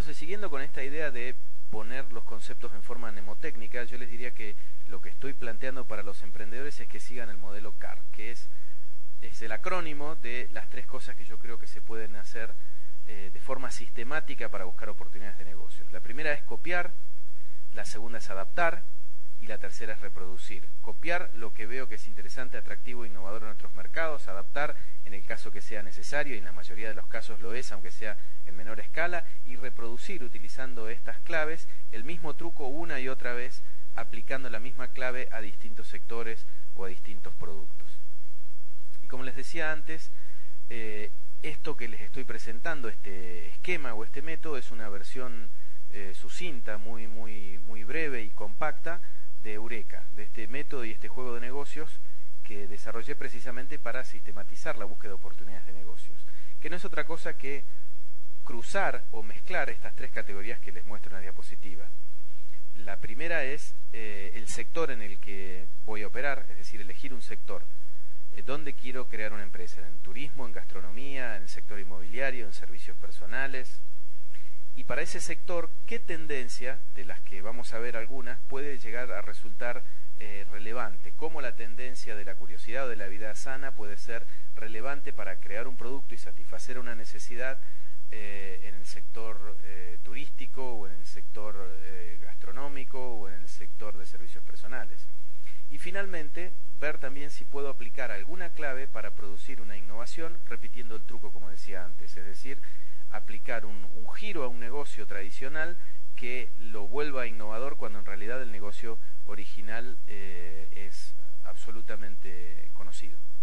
Entonces, siguiendo con esta idea de poner los conceptos en forma mnemotécnica, yo les diría que lo que estoy planteando para los emprendedores es que sigan el modelo CAR, que es el acrónimo de las tres cosas que yo creo que se pueden hacer de forma sistemática para buscar oportunidades de negocios. La primera es copiar, la segunda es adaptar y la tercera es reproducir. Copiar lo que veo que es interesante, atractivo e innovador en otros mercados, adaptar en el caso que sea necesario, y en la mayoría de los casos lo es, aunque sea en menor escala, y reproducir utilizando estas claves el mismo truco una y otra vez, aplicando la misma clave a distintos sectores o a distintos productos. Y como les decía antes, esto que les estoy presentando, este esquema o este método, es una versión sucinta, muy breve y compacta de Eureka, de este método y este juego de negocios que desarrollé precisamente para sistematizar la búsqueda de oportunidades de negocios, que no es otra cosa que cruzar o mezclar estas tres categorías que les muestro en la diapositiva. La primera es el sector en el que voy a operar, es decir, elegir un sector. ¿Dónde quiero crear una empresa? ¿En turismo, en gastronomía, en el sector inmobiliario, en servicios personales? Y para ese sector, ¿qué tendencia, de las que vamos a ver algunas, puede llegar a resultar relevante? ¿Cómo la tendencia de la curiosidad o de la vida sana puede ser relevante para crear un producto y satisfacer una necesidad en el sector turístico, o en el sector gastronómico, o en el sector de servicios personales? Y finalmente, ver también si puedo aplicar alguna clave para producir una innovación, repitiendo el truco como decía antes, es decir, aplicar un giro a un negocio tradicional que lo vuelva innovador cuando en realidad el negocio original es absolutamente conocido.